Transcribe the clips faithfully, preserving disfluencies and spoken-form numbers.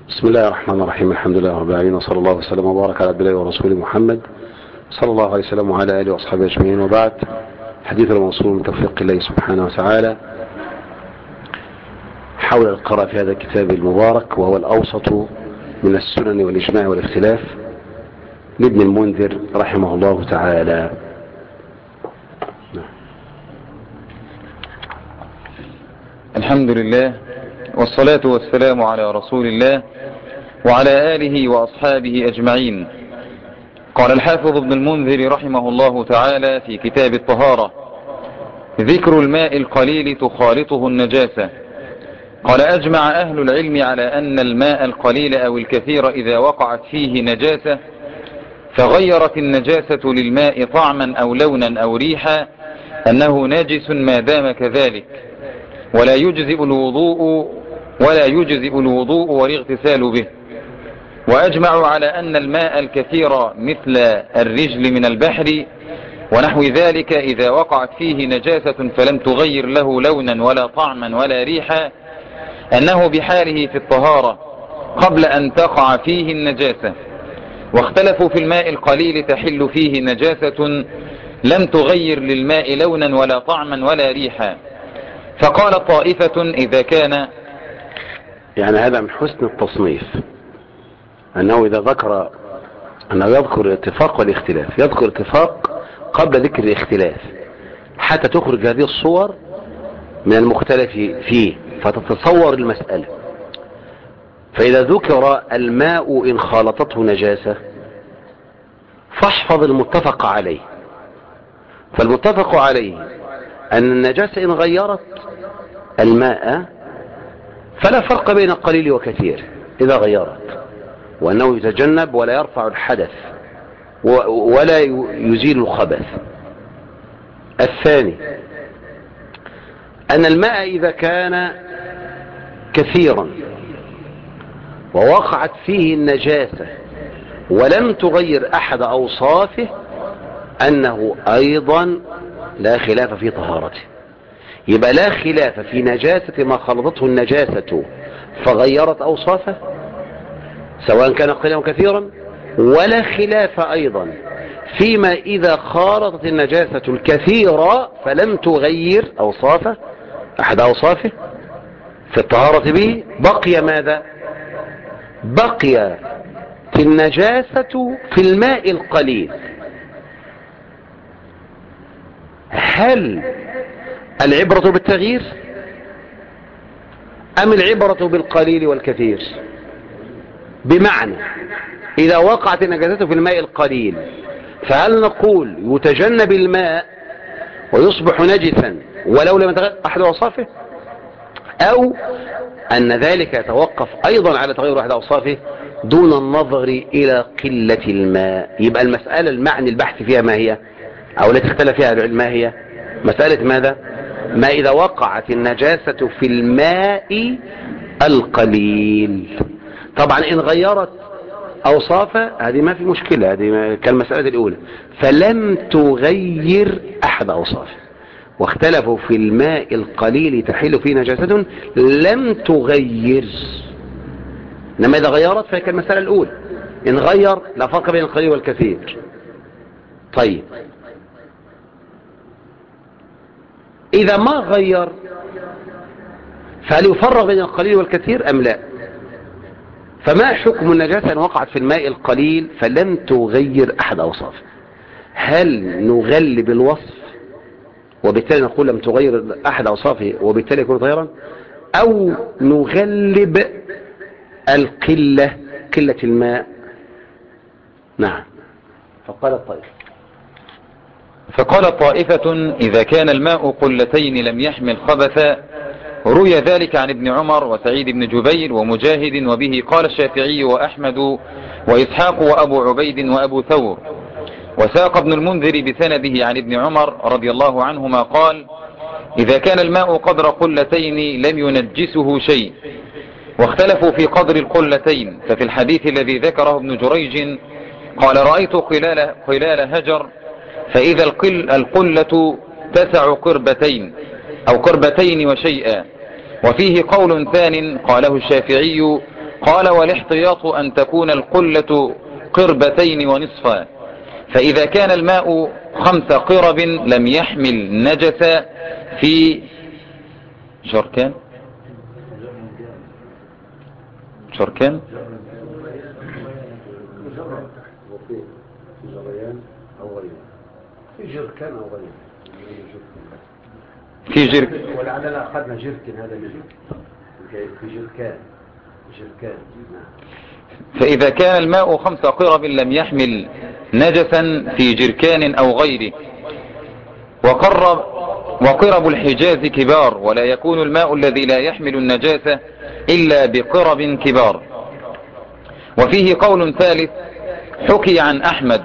بسم الله الرحمن الرحيم. الحمد لله رب العالمين، وصلى الله وسلم وبارك على عبد الله ورسوله محمد صلى الله عليه وسلم وعلى اله واصحابه اجمعين، وبعد. حديث الموصول من توفيق الله سبحانه وتعالى حول القراءة في هذا الكتاب المبارك، وهو الأوسط من السنن والإجماع والاختلاف لابن المنذر رحمه الله تعالى. الحمد لله والصلاة والسلام على رسول الله وعلى آله وأصحابه أجمعين. قال الحافظ ابن المنذر رحمه الله تعالى في كتاب الطهارة: ذكر الماء القليل تخالطه النجاسة. قال: أجمع أهل العلم على أن الماء القليل أو الكثير إذا وقعت فيه نجاسة فغيرت النجاسة للماء طعما أو لونا أو ريحا أنه ناجس ما دام كذلك، ولا يجزئ الوضوء ولا يجزئ الوضوء والاغتسال به. وأجمعوا على أن الماء الكثير مثل الرجل من البحر ونحو ذلك إذا وقعت فيه نجاسة فلم تغير له لونا ولا طعما ولا ريحا أنه بحاله في الطهارة قبل أن تقع فيه النجاسة. واختلفوا في الماء القليل تحل فيه نجاسة لم تغير للماء لونا ولا طعما ولا ريحا. فقال طائفة إذا كان، يعني هذا من حسن التصنيف أنه إذا ذكر أنه يذكر الاتفاق والاختلاف، يذكر اتفاق قبل ذكر الاختلاف حتى تخرج هذه الصور من المختلف فيه فتتصور المسألة. فإذا ذكر الماء إن خالطته نجاسة فاحفظ المتفق عليه. فالمتفق عليه أن النجاسة إن غيرت الماء فلا فرق بين قليل وكثير إذا غيرت، وأنه يتجنب ولا يرفع الحدث ولا يزيل الخبث. الثاني أن الماء إذا كان كثيرا ووقعت فيه النجاسة ولم تغير أحد أوصافه أنه أيضا لا خلاف في طهارته. يبقى لا خلاف في نجاسة ما خلطته النجاسة فغيرت أوصافه سواء كان قليلا أو كثيرا، ولا خلاف أيضا فيما إذا خالطت النجاسة الكثيرة فلم تغير أوصافه أحد أوصافه في الطهارة به. بقي ماذا؟ بقي النجاسة في الماء القليل. هل العبرة بالتغيير أم العبرة بالقليل والكثير؟ بمعنى إذا وقعت النجاسة في الماء القليل فهل نقول يتجنب الماء ويصبح نجسا ولو لم يتغير أحد أوصافه، أو أن ذلك يتوقف أيضا على تغير أحد أوصافه دون النظر إلى قلة الماء؟ يبقى المسألة المعني البحث فيها ما هي، أو التي اختلف فيها العلم ما هي؟ مسألة ماذا؟ ما إذا وقعت النجاسة في الماء القليل. طبعا إن غيرت أوصافه هذه ما في مشكلة، هذه كالمسألة الأولى، فلم تغير أحد أوصافه. واختلفوا في الماء القليل تحل فيه نجاسة لم تغير، إنما إذا غيرت فهي كالمسألة الأولى، إن غير لا فرق بين القليل والكثير. طيب إذا ما غير فهل يفرق بين القليل والكثير أم لا؟ فما حكم النجاسة أن وقعت في الماء القليل فلم تغير أحد أوصافه؟ هل نغلب الوصف وبالتالي نقول لم تغير أحد أوصافه وبالتالي يكون طهيرا، أو نغلب القلة، قلة الماء؟ نعم. فقال الطائفة فقال طائفة إذا كان الماء قلتين لم يحمل خبثا. روي ذلك عن ابن عمر وسعيد بن جبير ومجاهد، وبه قال الشافعي وأحمد وإسحاق وأبو عبيد وأبو ثور. وساق ابن المنذر بسنده عن ابن عمر رضي الله عنهما قال: إذا كان الماء قدر قلتين لم ينجسه شيء. واختلفوا في قدر القلتين، ففي الحديث الذي ذكره ابن جريج قال: رأيت قلال, قلال هجر فإذا القل القلة تسع قربتين أو قربتين وشيئا. وفيه قول ثان قاله الشافعي قال والاحتياط أن تكون القلة قربتين ونصفا، فإذا كان الماء خمس قرب لم يحمل نجس في جركان جركان في جركان أو غيره في جركان ولعلنا أخذنا جركن هذا من في جركان جركان. فإذا كان الماء خمس قرب لم يحمل نجسا في جركان أو غيره، وقرب وقرب الحجاز كبار، ولا يكون الماء الذي لا يحمل النجاسة إلا بقرب كبار. وفيه قول ثالث حكي عن أحمد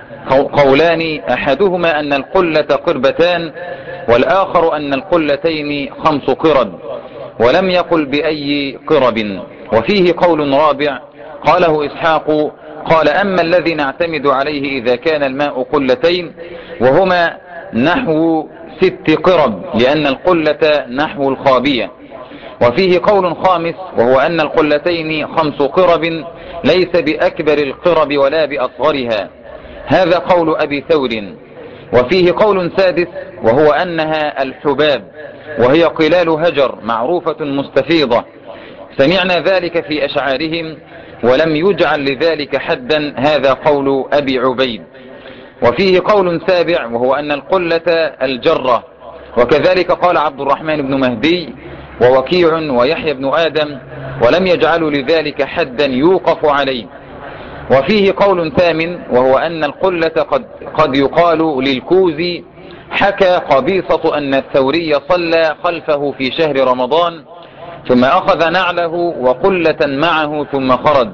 قولان، أحدهما أن القلة قربتان، والآخر أن القلتين خمس قرب، ولم يقل بأي قرب. وفيه قول رابع قاله إسحاق قال أما الذي نعتمد عليه إذا كان الماء قلتين وهما نحو ست قرب، لأن القلة نحو الخابية. وفيه قول خامس وهو أن القلتين خمس قرب ليس بأكبر القرب ولا بأصغرها، هذا قول أبي ثور. وفيه قول سادس وهو أنها الحباب، وهي قلال هجر معروفة مستفيضة، سمعنا ذلك في أشعارهم ولم يجعل لذلك حدا، هذا قول أبي عبيد. وفيه قول سابع وهو أن القلة الجرة، وكذلك قال عبد الرحمن بن مهدي ووكيع ويحيى بن آدم، ولم يجعلوا لذلك حدا يوقف عليه. وفيه قول ثامن وهو أن القلة قد, قد يقال للكوز، حكى قبيصة أن الثوري صلى خلفه في شهر رمضان ثم أخذ نعله وقلة معه ثم خرج.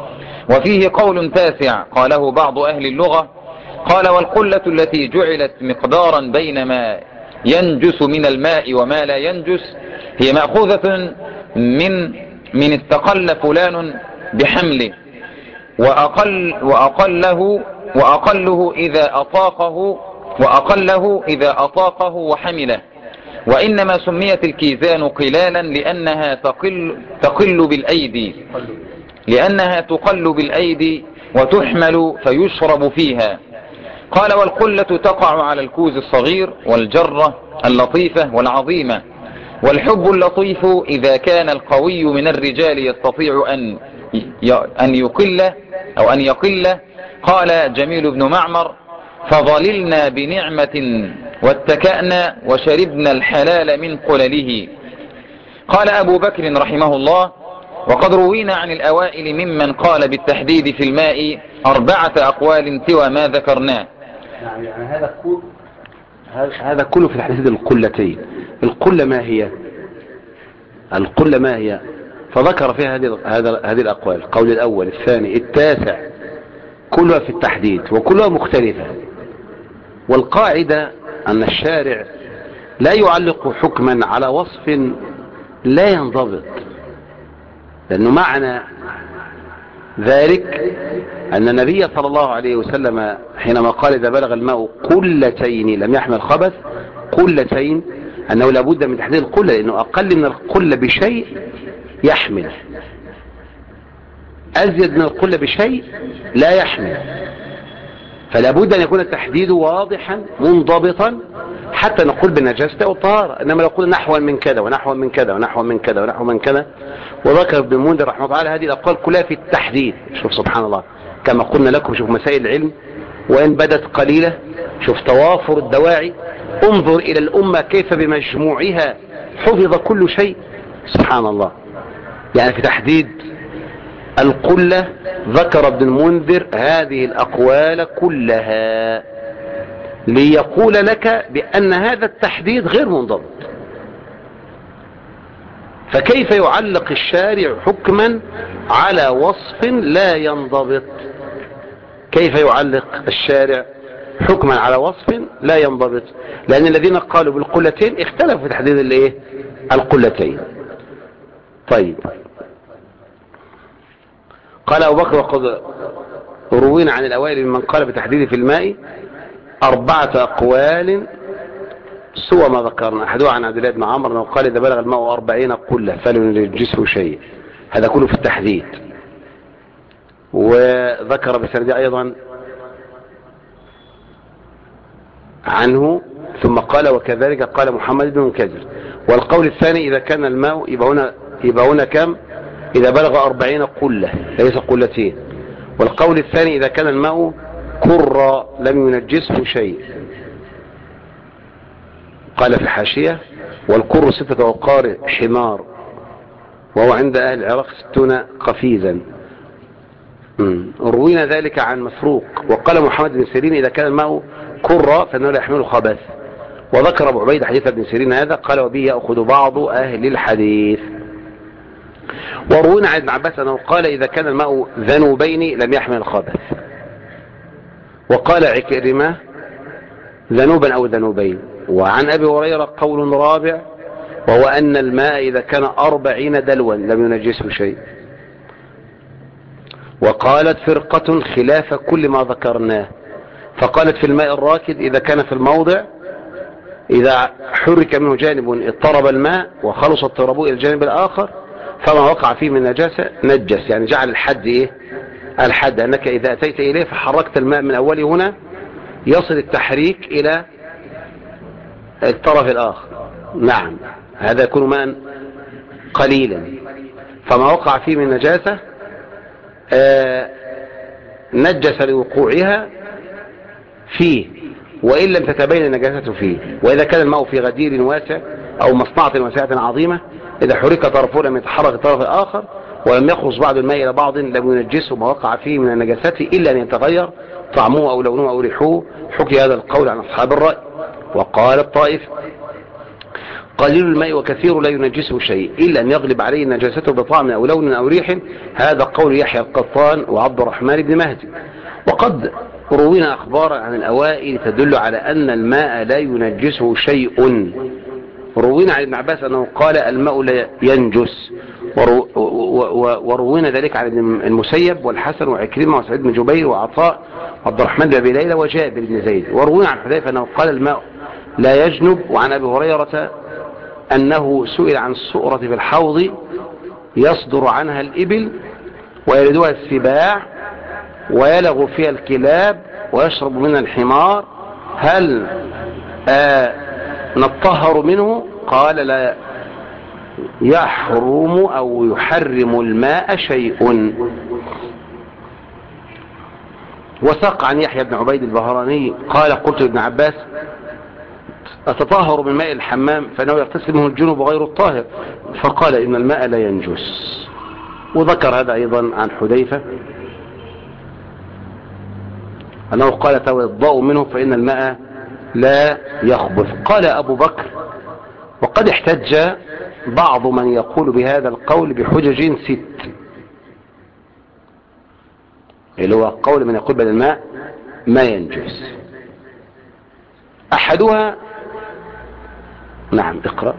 وفيه قول تاسع قاله بعض أهل اللغة قال والقلة التي جعلت مقدارا بين ما ينجس من الماء وما لا ينجس هي مأخوذة من من استقل فلان بحمله وأقل وأقله وأقله إذا أطاقه وأقله إذا أطاقه وحمله. وإنما سميت الكيزان قلالا لأنها تقل تقل بالأيدي لأنها تقل بالأيدي وتحمل فيشرب فيها. قال والقلة تقع على الكوز الصغير والجرة اللطيفة والعظيمة. والحب اللطيف إذا كان القوي من الرجال يستطيع أن أن يقل أو أن يقل. قال جميل بن معمر فظللنا بنعمة واتكأنا وشربنا الحلال من قلله. قال أبو بكر رحمه الله وقد روينا عن الأوائل ممن قال بالتحديد في الماء أربعة أقوال سوى ما ذكرناه. نعم يعني هذا كله هذا كله في تحديد القلتين. القلة ما هي؟ القلة ما هي؟ فذكر فيها هذه هذه الأقوال، القول الأول الثاني التاسع، كلها في التحديد وكلها مختلفة. والقاعدة أن الشارع لا يعلق حكما على وصف لا ينضبط، لأنه معنى ذلك أن النبي صلى الله عليه وسلم حينما قال إذا بلغ الماء قلتين لم يحمل خبث، قلتين أنه لابد من تحديد القلة، لأنه أقل من القلة بشيء يحمل، أزيد من القلة بشيء لا يحمل، فلا بد أن يكون التحديد واضحا منضبطا حتى نقول بالنجاسة والطهارة. إنما لو قلنا نحوا من كذا ونحوا من كذا ونحوا من كذا ونحوا من كذا. وذكر ابن المنذر رحمه الله تعالى هذه الأقوال كلها في التحديد. شوف سبحان الله، كما قلنا لكم شوف مسائل العلم وإن بدت قليلة، شوف توافر الدواعي، انظر إلى الأمة كيف بمجموعها حفظ كل شيء. سبحان الله. يعني في تحديد القلة ذكر ابن المنذر هذه الأقوال كلها ليقول لك بأن هذا التحديد غير منضبط. فكيف يعلق الشارع حكما على وصف لا ينضبط؟ كيف يعلق الشارع حكما على وصف لا ينضبط؟ لأن الذين قالوا بالقلتين اختلفوا في تحديد الايه القلتين. طيب، قال أبو بكر وقد روينا عن الأوائل من قال بتحديد في الماء أربعة أقوال سوى ما ذكرنا. أحدها عن عبد الله بن عمرو أنه قال إذا بلغ الماء أربعين قلة فلن ينجسه شيء. هذا كله في التحديد. وذكر بسند أيضا عنه ثم قال وكذلك قال محمد بن منكدر. والقول الثاني إذا كان الماء يبقى هنا, يبقى هنا كم؟ إذا بلغ أربعين قلة ليس قلتين. والقول الثاني إذا كان الماء كر لم ينجسه شيء. قال في الحاشية والكر ستة أوقار حمار وهو عند أهل العراق ستون قفيزا. روينا ذلك عن مسروق. وقال محمد بن سيرين إذا كان الماء كر فإنه لا يحمل خبث. وذكر أبو عبيد حديث ابن سيرين هذا قال وبه يأخذ بعض أهل الحديث. وروينا عن ابن عباس أنه قال إذا كان الماء ذنوبين لم يحمل الخبث. وقال عكرمة ذنوبا أو ذنوبين. وعن أبي هريرة قول رابع وهو أن الماء إذا كان أربعين دلوا لم ينجسه شيء. وقالت فرقة خلاف كل ما ذكرناه فقالت في الماء الراكد إذا كان في الموضع إذا حرك منه جانب اضطرب الماء وخلص اضطرابه إلى الجانب الآخر فما وقع فيه من نجاسة نجس. يعني جعل الحد إيه؟ الحد أنك إذا أتيت إليه فحركت الماء من أوله هنا يصل التحريك إلى الطرف الآخر. نعم هذا يكون ماء قليلا فما وقع فيه من نجاسة آه نجس لوقوعها فيه وإن لم تتبين النجاسة فيه. وإذا كان الماء في غدير واسع أو مصنعة واسعة عظيمة إذا حرك طرفه لم يتحرك الطرف الآخر ولم يخلص بعض الماء إلى بعض لم ينجسه ما وقع فيه من النجاسات إلا أن يتغير طعمه أو لونه أو ريحه. حكي هذا القول عن أصحاب الرأي. وقال الطائف قليل الماء وكثير لا ينجسه شيء إلا أن يغلب عليه نجاسته بطعم أو لون أو ريح. هذا قول يحيى القطان وعبد الرحمن بن مهدي. وقد روينا أخبارا عن الأوائل تدل على أن الماء لا ينجسه شيء. روينا عن ابن عباس أنه قال الماء لا ينجس. وروينا ذلك عن المسيب والحسن وعكرمة وسعيد بن جبير وعطاء وعبد الرحمن بن أبي ليلى وجابر بن زيد. وروينا عن حذيفة أنه قال الماء لا يجنب. وعن أبي هريرة أنه سئل عن السؤرة في الحوض يصدر عنها الإبل ويلدها السباع ويلغ فيها الكلاب ويشرب منها الحمار هل آه نطهر منه؟ قال لا يحرم أو يحرم الماء شيء. وساق عن يحيى بن عبيد البهراني قال قلت لابن عباس أتطهر من ماء الحمام فإنه يغتسل منه الجنوب غير الطاهر فقال إن الماء لا ينجس. وذكر هذا أيضا عن حذيفة أنه قال توضأوا منه فإن الماء لا يخبث. قال أبو بكر وقد احتج بعض من يقول بهذا القول بحجج ست اللي هو قول من يقول بل الماء ما ينجس. أحدها نعم اقرأ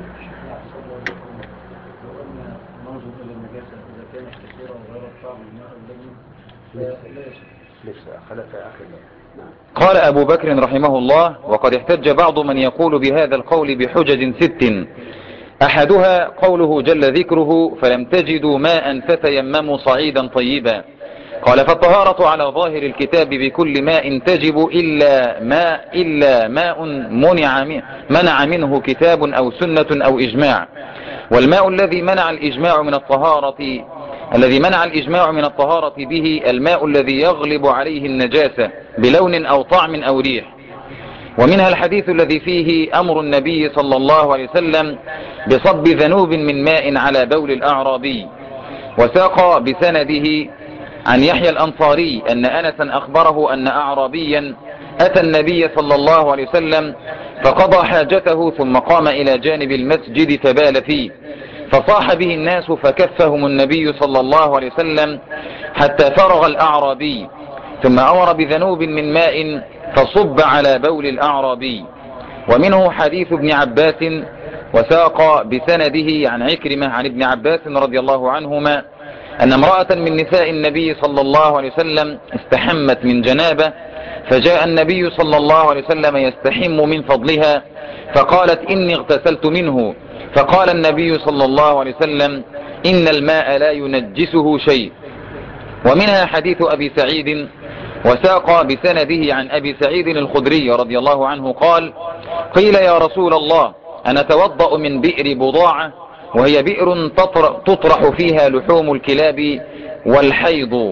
قال أبو بكر رحمه الله وقد احتج بعض من يقول بهذا القول بحجج ست. أحدها قوله جل ذكره فلم تجدوا ماء فتيمموا صعيدا طيبا. قال فالطهارة على ظاهر الكتاب بكل ماء تجب إلا ماء إلا ماء منع منع منه كتاب أو سنة أو إجماع. والماء الذي منع الإجماع من الطهارة الذي منع الإجماع من الطهارة به الماء الذي يغلب عليه النجاسة بلون أو طعم أو ريح. ومنها الحديث الذي فيه أمر النبي صلى الله عليه وسلم بصب ذنوب من ماء على بول الأعرابي. وساق بسنده عن يحيى الأنصاري أن أنسا أخبره أن أعرابيا أتى النبي صلى الله عليه وسلم فقضى حاجته ثم قام إلى جانب المسجد فبال فيه فصاح به الناس فكفهم النبي صلى الله عليه وسلم حتى فرغ الأعرابي ثم أمر بذنوب من ماء فصب على بول الأعرابي. ومنه حديث ابن عباس وساق بسنده عن عكرمة عن ابن عباس رضي الله عنهما أن امرأة من نساء النبي صلى الله عليه وسلم استحمت من جنابة فجاء النبي صلى الله عليه وسلم يستحم من فضلها فقالت إني اغتسلت منه فقال النبي صلى الله عليه وسلم إن الماء لا ينجسه شيء. ومنها حديث أبي سعيد، وساق بسنده عن أبي سعيد الخدري رضي الله عنه قال: قيل يا رسول الله أنا توضأ من بئر بضاعة وهي بئر تطرح فيها لحوم الكلاب والحيض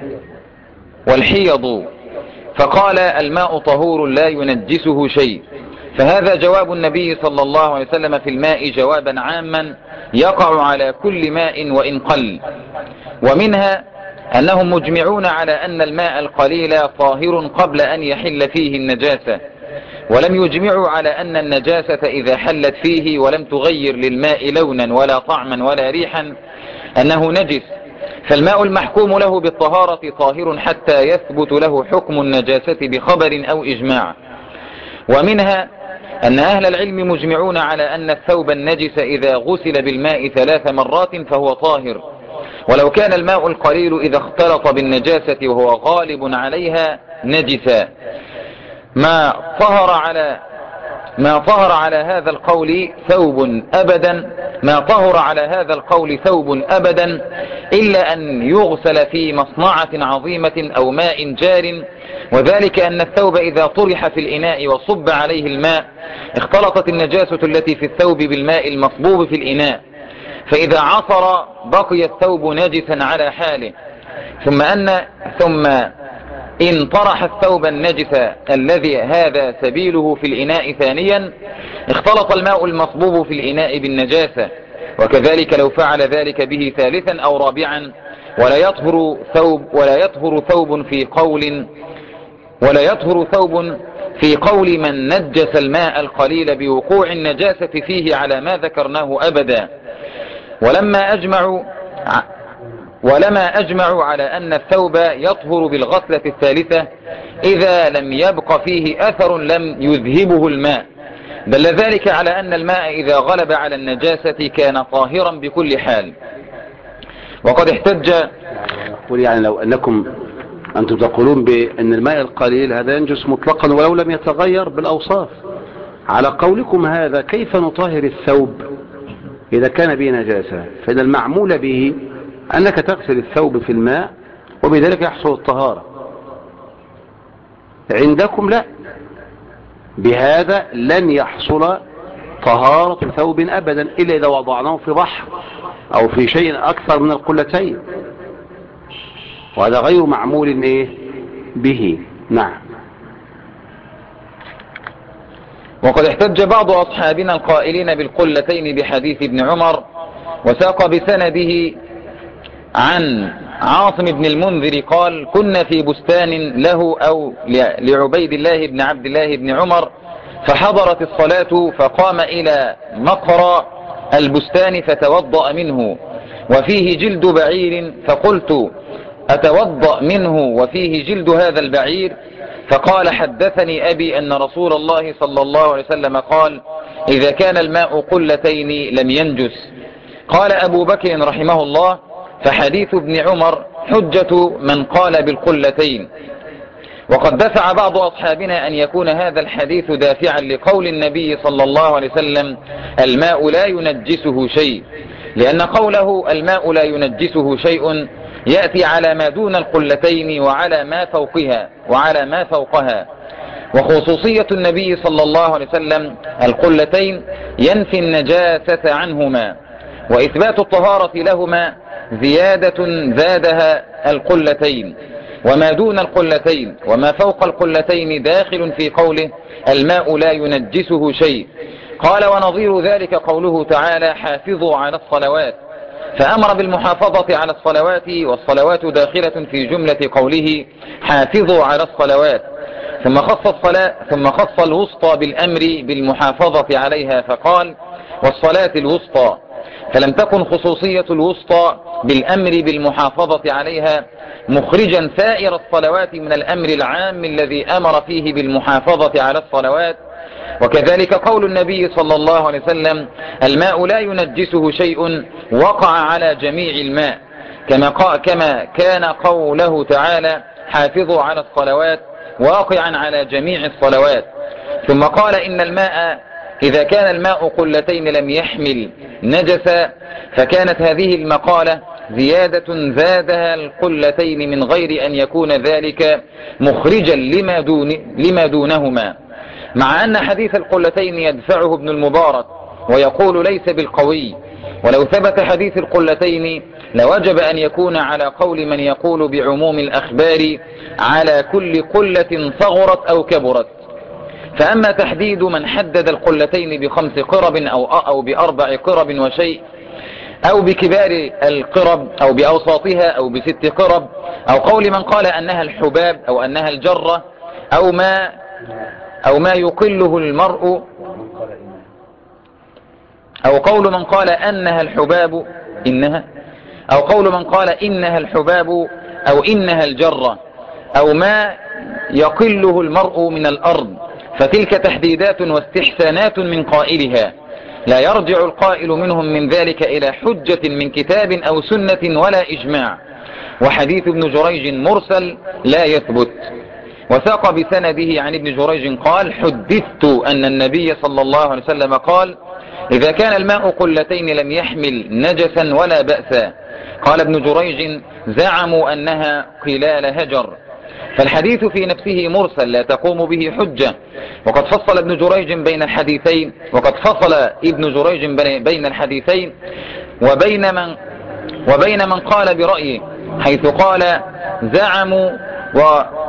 والحيض، فقال: الماء طهور لا ينجسه شيء. فهذا جواب النبي صلى الله عليه وسلم في الماء جوابا عاما يقع على كل ماء وإن قل. ومنها أنهم مجمعون على أن الماء القليل طاهر قبل أن يحل فيه النجاسة، ولم يجمعوا على أن النجاسة إذا حلت فيه ولم تغير للماء لونا ولا طعما ولا ريحا أنه نجس، فالماء المحكوم له بالطهارة طاهر حتى يثبت له حكم النجاسة بخبر أو إجماع. ومنها أن أهل العلم مجمعون على أن الثوب النجس إذا غسل بالماء ثلاث مرات فهو طاهر، ولو كان الماء القليل إذا اختلط بالنجاسة وهو غالب عليها نجسا. ما طهر على ما طهر على هذا القول ثوب أبدا ما طهر على هذا القول ثوب أبدا إلا أن يغسل في مصنعة عظيمة أو ماء جار، وذلك أن الثوب إذا طرح في الإناء وصب عليه الماء اختلطت النجاسة التي في الثوب بالماء المصبوب في الإناء، فإذا عصر بقي الثوب نجسا على حاله، ثم أن ثم إن طرح الثوب النجس الذي هذا سبيله في الإناء ثانيا اختلط الماء المصبوب في الإناء بالنجاسة، وكذلك لو فعل ذلك به ثالثا أو رابعا ولا يطهر ثوب ولا يطهر ثوب في قول ولا يطهر ثوب في قول من نجس الماء القليل بوقوع النجاسة فيه على ما ذكرناه أبدا. ولما أجمعوا ولما أجمعوا على أن الثوب يطهر بالغسلة الثالثة إذا لم يبق فيه أثر لم يذهبه الماء، دل ذلك على أن الماء إذا غلب على النجاسة كان طاهرا بكل حال. وقد احتج يقول يعني لو أنكم أنتم تقولون بأن الماء القليل هذا ينجس مطلقا ولو لم يتغير بالأوصاف، على قولكم هذا كيف نطهر الثوب إذا كان به نجاسة؟ فإن المعمول به أنك تغسل الثوب في الماء وبذلك يحصل الطهارة. عندكم لا، بهذا لن يحصل طهارة ثوب أبدا إلا إذا وضعناه في بحر أو في شيء أكثر من القلتين، وهذا غير معمول إيه به. نعم. وقد احتج بعض أصحابنا القائلين بالقلتين بحديث ابن عمر، وساق بسنده عن عاصم بن المنذر قال: كنا في بستان له أو لعبيد الله بن عبد الله بن عمر، فحضرت الصلاة فقام إلى مقرى البستان فتوضأ منه وفيه جلد بعير، فقلت: أتوضأ منه وفيه جلد هذا البعير؟ فقال: حدثني أبي أن رسول الله صلى الله عليه وسلم قال: إذا كان الماء قلتين لم ينجس. قال أبو بكر رحمه الله: فحديث ابن عمر حجة من قال بالقلتين. وقد دفع بعض أصحابنا أن يكون هذا الحديث دافعا لقول النبي صلى الله عليه وسلم: الماء لا ينجسه شيء، لأن قوله الماء لا ينجسه شيء يأتي على ما دون القلتين وعلى ما فوقها وعلى ما فوقها وخصوصية النبي صلى الله عليه وسلم القلتين ينفي النجاسة عنهما، وإثبات الطهارة لهما زيادة زادها القلتين، وما دون القلتين وما فوق القلتين داخل في قوله الماء لا ينجسه شيء. قال: ونظير ذلك قوله تعالى: حافظوا على الصلوات، فأمر بالمحافظة على الصلوات، والصلوات داخلة في جملة قوله حافظوا على الصلوات، ثم خص الصلاة ثم خص الوسطى بالأمر بالمحافظة عليها فقال: والصلاة الوسطى، فلم تكن خصوصية الوسطى بالأمر بالمحافظة عليها مخرجا سائر الصلوات من الأمر العام الذي أمر فيه بالمحافظة على الصلوات. وكذلك قول النبي صلى الله عليه وسلم: الماء لا ينجسه شيء وقع على جميع الماء، كما, كما كان قوله تعالى: حافظوا على الصلوات واقعا على جميع الصلوات. ثم قال: إن الماء إذا كان الماء قلتين لم يحمل نجسا، فكانت هذه المقالة زيادة زادها القلتين من غير أن يكون ذلك مخرجا لما, دون لما دونهما، مع أن حديث القلتين يدفعه ابن المبارك ويقول ليس بالقوي، ولو ثبت حديث القلتين لوجب أن يكون على قول من يقول بعموم الأخبار على كل قلة صغرت أو كبرت. فأما تحديد من حدد القلتين بخمس قرب أو, أو بأربع قرب وشيء، أو بكبار القرب أو بأوساطها أو بست قرب، أو قول من قال أنها الحباب أو أنها الجرة، أو ما, أو ما يقله المرء، أو قول من قال أنها الحباب إنها، أو قول من قال إنها الحباب أو إنها الجرة، أو ما يقله المرء من الأرض، فتلك تحديدات واستحسانات من قائلها، لا يرجع القائل منهم من ذلك إلى حجة من كتاب أو سنة ولا إجماع. وحديث ابن جريج مرسل لا يثبت. وساق بسنده عن ابن جريج قال: حدثت أن النبي صلى الله عليه وسلم قال: إذا كان الماء قلتين لم يحمل نجسا ولا بأسا. قال ابن جريج: زعموا أنها قلال هجر. فالحديث في نفسه مرسل لا تقوم به حجة. وقد فصل ابن جريج بين الحديثين وقد فصل ابن جريج بين الحديثين وبين من وبين من قال برأيه، حيث قال زعموا، و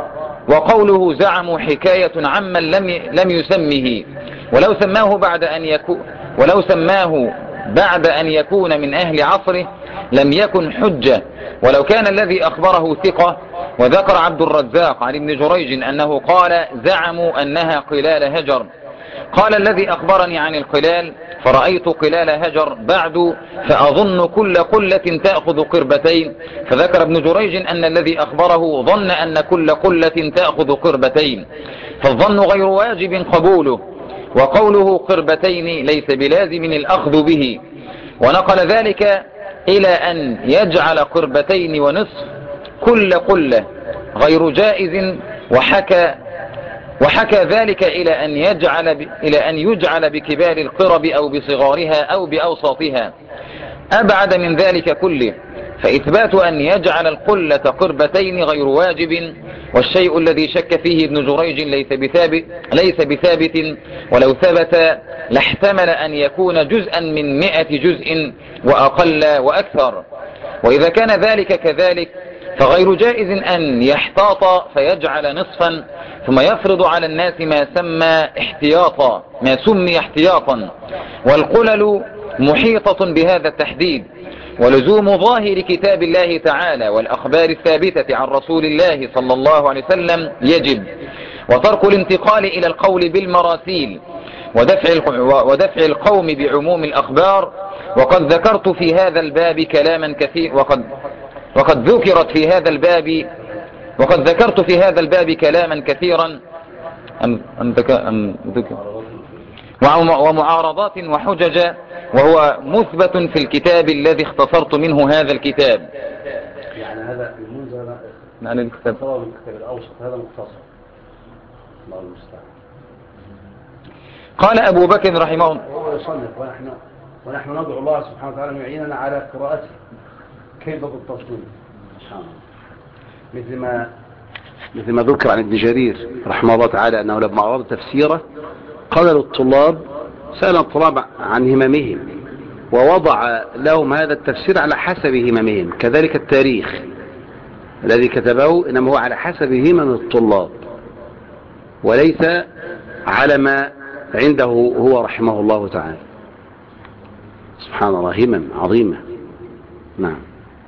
وقوله زعموا حكاية عمن لم لم يسمه، ولو سماه بعد أن يكون ولو سماه بعد أن يكون من أهل عصره لم يكن حجة، ولو كان الذي أخبره ثقة. وذكر عبد الرزاق عن ابن جريج أنه قال: زعموا أنها قلال هجر. قال: الذي أخبرني عن القلال فرأيت قلال هجر بعد، فأظن كل قلة تأخذ قربتين. فذكر ابن جريج أن الذي أخبره ظن أن كل قلة تأخذ قربتين، فالظن غير واجب قبوله، وقوله قربتين ليس بلازم الأخذ به. ونقل ذلك إلى أن يجعل قربتين ونصف كل قلة غير جائز، وحكى وحكى ذلك إلى أن يجعل ب... إلى أن يجعل بكبار القرب أو بصغارها أو بأوساطها. أبعد من ذلك كله، فإثبات أن يجعل القلة قربتين غير واجب. والشيء الذي شك فيه ابن جريج ليس بثابت, ليس بثابت ولو ثبت لاحتمل أن يكون جزءا من مئة جزء وأقل وأكثر. وإذا كان ذلك كذلك فغير جائز أن يحتاط فيجعل نصفا ثم يفرض على الناس ما سمى احتياطا ما سمي احتياطا. والقلل محيطة بهذا التحديد، ولزوم ظاهر كتاب الله تعالى والأخبار الثابتة عن رسول الله صلى الله عليه وسلم يجب، وترك الانتقال إلى القول بالمراسيل ودفع ودفع القوم بعموم الأخبار. وقد ذكرت في هذا الباب كلاما كثير وقد وقد ذكرت في هذا الباب وقد ذكرت في هذا الباب كلاما كثيرا أم أم أم ذكر ومعارضات وحجج، وهو مثبت في الكتاب الذي اختصرت منه هذا الكتاب. يعني هذا المنزل عن الكتاب الكتاب الأوسط هذا مختصر. الله المستعان. قال أبو بكر رحمه الله: هو يصنف ونحن ونحن ندعو الله سبحانه وتعالى أن يعيننا على قراءته كيف بالتصنيف. مثل ما مثل ما ذكر عن ابن جرير رحمه الله تعالى أنه لما أراد تفسيره قال للطلاب، سأل الطلاب عن هممهم ووضع لهم هذا التفسير على حسب هممهم. كذلك التاريخ الذي كتبه إنما هو على حسب همم الطلاب وليس على ما عنده هو رحمه الله تعالى. سبحان الله، همم عظيمة. نعم.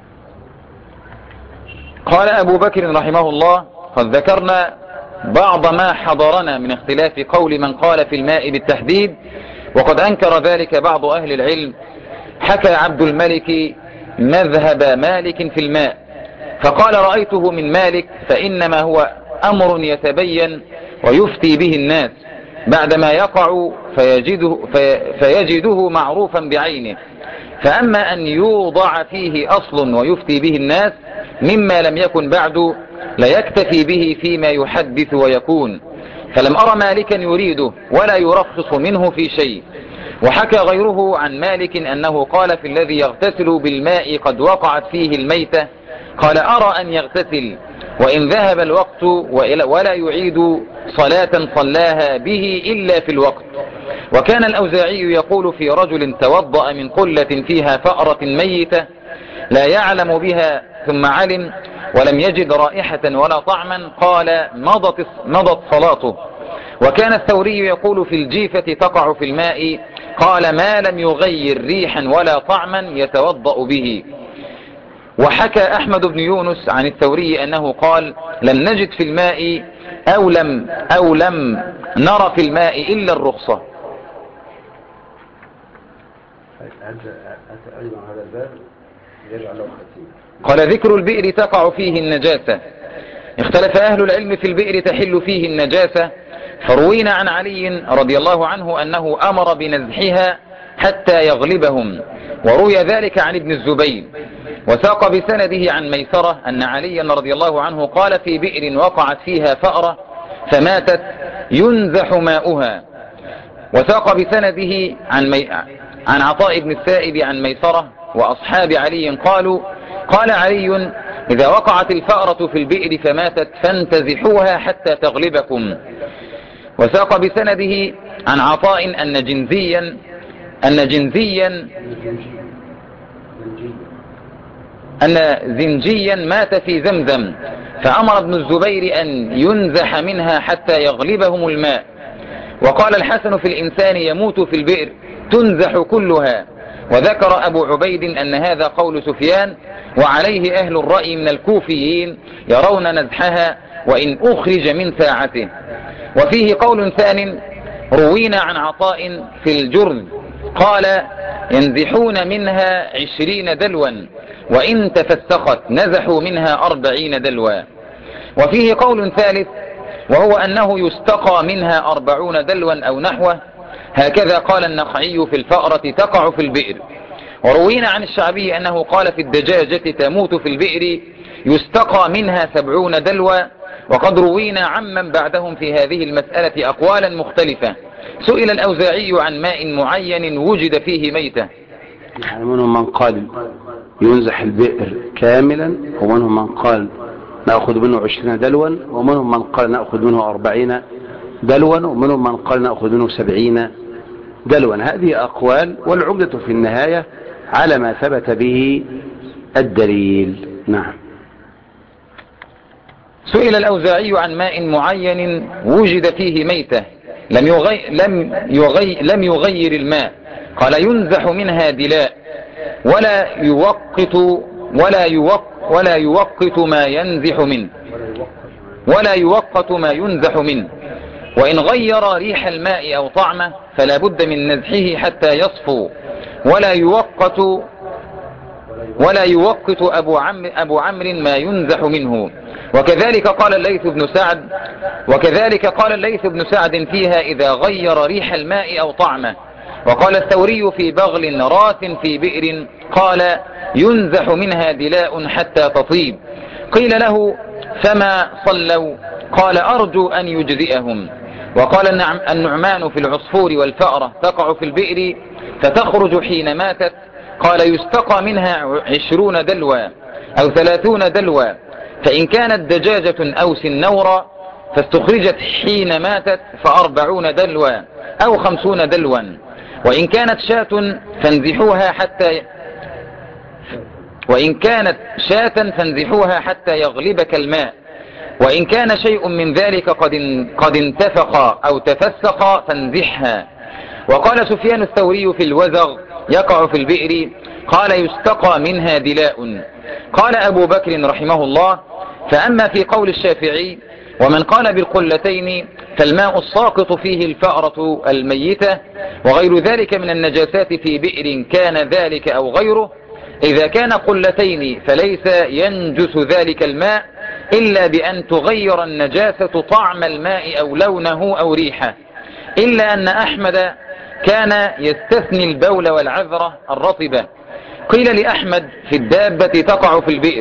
قال أبو بكر رحمه الله: قد ذكرنا بعض ما حضرنا من اختلاف قول من قال في الماء بالتحديد، وقد أنكر ذلك بعض أهل العلم. حكى عبد الملك مذهب مالك في الماء فقال: رأيته من مالك فإنما هو أمر يتبين ويفتي به الناس بعدما يقع فيجده, في فيجده معروفا بعينه، فأما أن يوضع فيه أصل ويفتي به الناس مما لم يكن بعد لا يكتفي به فيما يحدث ويكون. فلم أرى مالكا يريده ولا يرخص منه في شيء. وحكى غيره عن مالك أنه قال في الذي يغتسل بالماء قد وقعت فيه الميتة، قال أرى أن يغتسل وإن ذهب الوقت ولا يعيد صلاة صلاها به إلا في الوقت. وكان الأوزاعي يقول في رجل توضأ من قلة فيها فأرة ميتة لا يعلم بها ثم علم ولم يجد رائحة ولا طعما، قال مضت, مضت صلاته. وكان الثوري يقول في الجيفة تقع في الماء، قال ما لم يغير ريحا ولا طعما يتوضأ به. وحكى أحمد بن يونس عن الثوري أنه قال لم نجد في الماء أو لم, أو لم نرى في الماء إلا الرخصة. قال ذكر البئر تقع فيه النجاسة. اختلف أهل العلم في البئر تحل فيه النجاسة، فروينا عن علي رضي الله عنه أنه أمر بنزحها حتى يغلبهم، وروي ذلك عن ابن الزبير. وساق بسنده عن ميسرة أن عليا رضي الله عنه قال في بئر وقعت فيها فأرة فماتت ينزح ماؤها. وساق بسنده عن, مي... عن عطاء بن السائب عن ميسرة وأصحاب علي قالوا قال علي إذا وقعت الفأرة في البئر فماتت فانتزحوها حتى تغلبكم. وساق بسنده عن عطاء أن جنزيا أن جنزيا أن زنجيا مات في زمزم فأمر ابن الزبير أن ينزح منها حتى يغلبهم الماء. وقال الحسن في الإنسان يموت في البئر تنزح كلها. وذكر أبو عبيد أن هذا قول سفيان، وعليه أهل الرأي من الكوفيين يرون نزحها وإن أخرج من ساعته. وفيه قول ثان روينا عن عطاء في الجرذ قال ينزحون منها عشرين دلوا وإن تفسخت نزحوا منها أربعين دلوا. وفيه قول ثالث وهو أنه يستقى منها أربعون دلوا أو نحوه، هكذا قال النخعي في الفأرة تقع في البئر. وروينا عن الشعبي أنه قال في الدجاجة تموت في البئر يستقى منها سبعون دلوا. وقد روينا عمن بعدهم في هذه المسألة أقوالا مختلفة. سئل الأوزاعي عن ماء معين وجد فيه ميتة، يعني منهم من قال ينزح البئر كاملا، ومنهم من قال نأخذ منه عشرين دلوا، ومنهم من قال نأخذ منه أربعين دلوا، ومنهم من قال نأخذ منه سبعين دلوا. هذه أقوال، والعمدة في النهاية على ما ثبت به الدليل. نعم. سئل الأوزاعي عن ماء معين وجد فيه ميتة لم يغي لم يغي لم يغير الماء، قال ينزح منها دلاء ولا يوقت ولا يوق ولا يوقت ما ينزح منه ولا يوقت ما ينزح منه وإن غير ريح الماء أو طعمه فلا بد من نزحه حتى يصفو ولا يوقت ولا يوقت أبو عمرو أبو عمرو ما ينزح منه. وكذلك قال الليث بن سعد وكذلك قال الليث بن سعد فيها إذا غير ريح الماء أو طعمه. وقال الثوري في بغل راث في بئر قال ينزح منها دلاء حتى تطيب. قيل له فما صلوا؟ قال أرجو أن يجزئهم. وقال النعمان في العصفور والفأرة تقع في البئر فتخرج حين ماتت، قال يستقى منها عشرون دلوا أو ثلاثون دلوا، فإن كانت دجاجة أو سنورا فاستخرجت حين ماتت فأربعون دلوا أو خمسون دلوا، وإن كانت شاة فانزحوها حتى وإن كانت شاة فانزحوها حتى يغلبك الماء، وإن كان شيء من ذلك قد قد انتفق أو تفسق فانزحها. وقال سفيان الثوري في الوزغ يقع في البئر قال يستقى منها دلاء. قال أبو بكر رحمه الله فأما في قول الشافعي ومن قال بالقلتين فالماء الساقط فيه الفأرة الميتة وغير ذلك من النجاسات في بئر كان ذلك أو غيره، إذا كان قلتين فليس ينجس ذلك الماء إلا بأن تغير النجاسة طعم الماء أو لونه أو ريحه، إلا أن أحمد كان يستثني البول والعذرة الرطبة. قيل لأحمد في الدابة تقع في البئر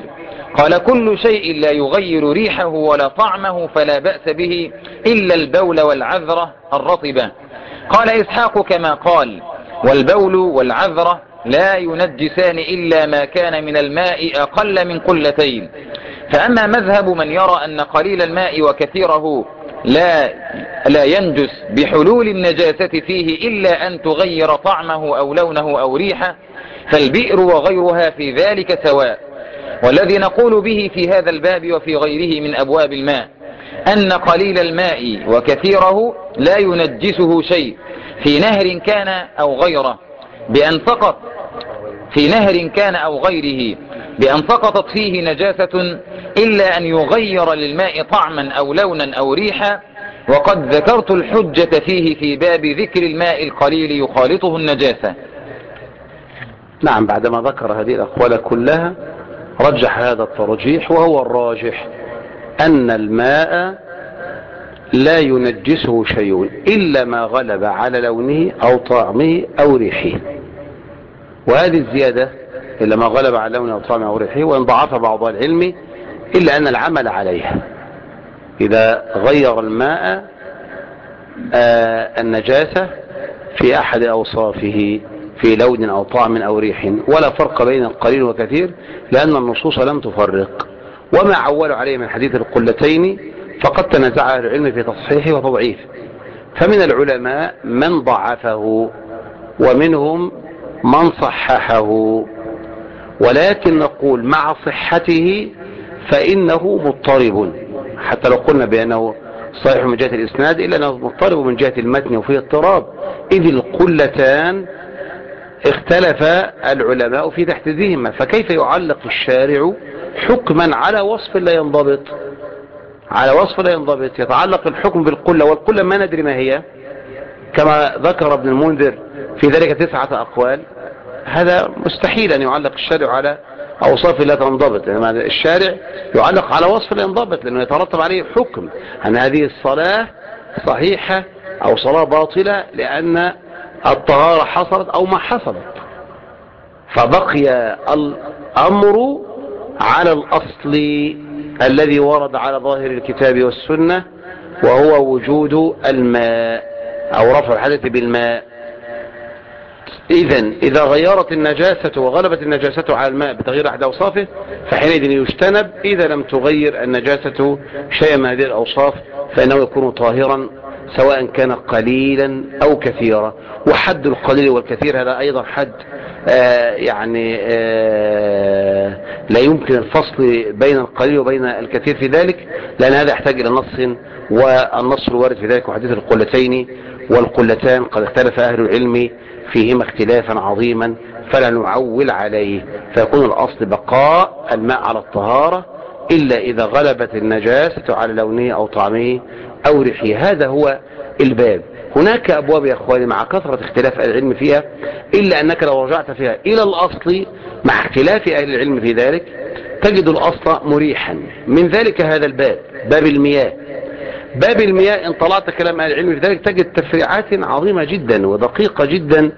قال كل شيء لا يغير ريحه ولا طعمه فلا بأس به إلا البول والعذرة الرطبة. قال إسحاق كما قال والبول والعذرة لا ينجسان إلا ما كان من الماء أقل من قلتين. فأما مذهب من يرى أن قليل الماء وكثيره لا, لا ينجس بحلول النجاسة فيه إلا أن تغير طعمه أو لونه أو ريحه فالبئر وغيرها في ذلك سواء. والذي نقول به في هذا الباب وفي غيره من أبواب الماء أن قليل الماء وكثيره لا ينجسه شيء في نهر كان أو غيره بأن فقط في نهر كان أو غيره بأن سقطت فيه نجاسة إلا أن يغير للماء طعما أو لونا أو ريحا. وقد ذكرت الحجة فيه في باب ذكر الماء القليل يخالطه النجاسة. نعم، بعدما ذكر هذه الأقوال كلها رجح هذا الترجيح، وهو الراجح أن الماء لا ينجسه شيء إلا ما غلب على لونه أو طعمه أو ريحه. وهذه الزيادة إلا ما غلب على لونه أو طعمه أو ريحه، وإن ضعف بعض العلم إلا أن العمل عليها إذا غير الماء آه النجاسة في أحد أوصافه في لون أو طعم أو ريح، ولا فرق بين القليل والكثير لأن النصوص لم تفرق. وما عولوا عليه من حديث القلتين فقد تنازع أهل العلم في تصحيحه وتضعيفه، فمن العلماء من ضعفه ومنهم من صححه، ولكن نقول مع صحته فإنه مضطرب، حتى لو قلنا بأنه صحيح من جهة الإسناد إلا أنه مضطرب من جهة المتن وفيه اضطراب، إذ القلتان اختلف العلماء في تحديدهما، فكيف يعلق الشارع حكما على وصف لا ينضبط على وصف لا ينضبط يتعلق الحكم بالقلة، والقلة ما ندري ما هي، كما ذكر ابن المنذر في ذلك تسعة أقوال. هذا مستحيل أن يعلق الشارع على أوصاف لا تنضبط، يعني الشارع يعلق على وصف لا ينضبط لأنه يترتب عليه حكم أن هذه الصلاة صحيحة أو صلاة باطلة لأن الطهارة حصلت أو ما حصلت، فبقي الأمر على الأصل الذي ورد على ظاهر الكتاب والسنة، وهو وجود الماء أو رفع الحدث بالماء. إذن إذا غيرت النجاسة وغلبت النجاسة على الماء بتغيير أحد أوصافه فحينئذ يجتنب، إذا لم تغير النجاسة شيئا من هذه الأوصاف فإنه يكون طاهرا سواء كان قليلا أو كثيرا. وحد القليل والكثير هذا أيضا حد آه يعني آه لا يمكن الفصل بين القليل وبين الكثير في ذلك، لأن هذا يحتاج إلى نص، والنص الوارد في ذلك وحديث القلتين والقلتان قد اختلف أهل العلم فيهما اختلافا عظيما فلا نعول عليه، فيكون الأصل بقاء الماء على الطهارة إلا إذا غلبت النجاسة على لونه أو طعمه أو ريحه. هذا هو الباب. هناك أبواب يا أخواني مع كثرة اختلاف أهل العلم فيها، إلا أنك لو رجعت فيها إلى الأصل مع اختلاف أهل العلم في ذلك تجد الأصل مريحا. من ذلك هذا الباب، باب المياه. باب المياه إن طلعت كلام أهل العلم في ذلك تجد تفريعات عظيمة جدا ودقيقة جدا،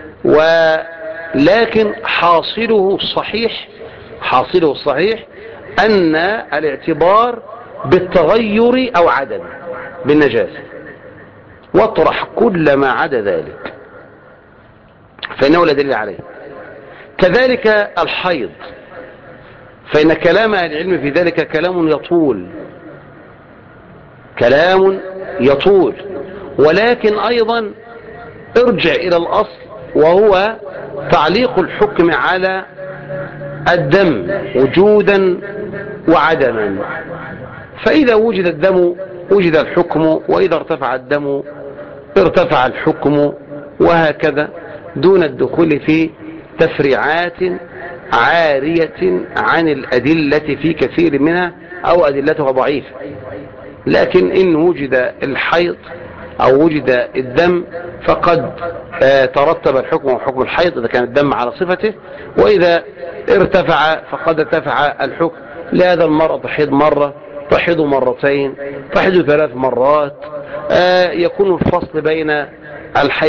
ولكن حاصله الصحيح حاصله الصحيح أن الاعتبار بالتغير أو عدم بالنجاسة، واطرح كل ما عدا ذلك فإنه لا دليل عليه. كذلك الحيض، فإن كلام أهل العلم في ذلك كلام يطول كلام يطول ولكن أيضا ارجع إلى الأصل، وهو تعليق الحكم على الدم وجودا وعدما. فإذا وجد الدم وجد الحكم، وإذا ارتفع الدم ارتفع الحكم، وهكذا دون الدخول في تفريعات عارية عن الأدلة في كثير منها أو أدلتها ضعيفة. لكن إن وجد الحيض أو وجد الدم فقد ترتب الحكم وحكم الحيض إذا كان الدم على صفته، وإذا ارتفع فقد ارتفع الحكم. لهذا المرأة تحيض مرة، تحيض مرتين، تحيض ثلاث مرات، يكون الفصل بين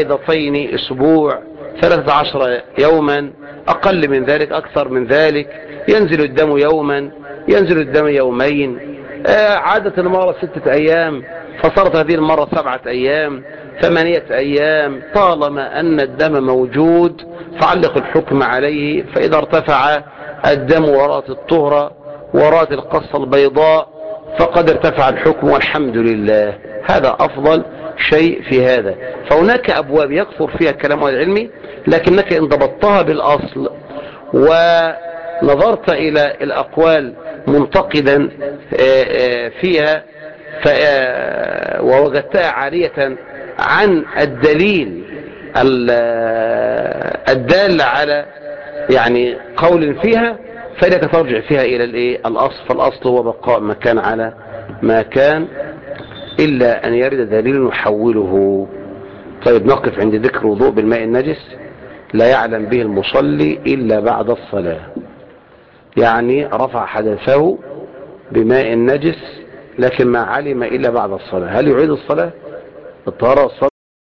الحيضتين أسبوع، ثلاثة عشر يوما، أقل من ذلك أكثر من ذلك، ينزل الدم يوما، ينزل الدم يومين، آه عادة المرة ستة أيام فصارت هذه المرة سبعة أيام، ثمانية أيام، طالما أن الدم موجود فعلق الحكم عليه. فإذا ارتفع الدم وراءت الطهرة وراءت القصة البيضاء فقد ارتفع الحكم والحمد لله. هذا أفضل شيء في هذا. فهناك أبواب يكثر فيها الكلام العلمي، لكنك إن ضبطتها بالأصل ونظرت إلى الأقوال منتقدا فيها ووجدتها عارية عن الدليل الدال على يعني قول فيها، فإنك ترجع فيها إلى الإيه؟ الأصل. فالأصل هو بقاء ما كان على ما كان إلا أن يرد دليل يحوله. طيب نقف عند ذكر وضوء بالماء النجس لا يعلم به المصلي إلا بعد الصلاة. يعني رفع حدثه بماء نجس لكن ما علم إلا بعد الصلاة، هل يعيد الصلاة؟ الطهارة والصلاة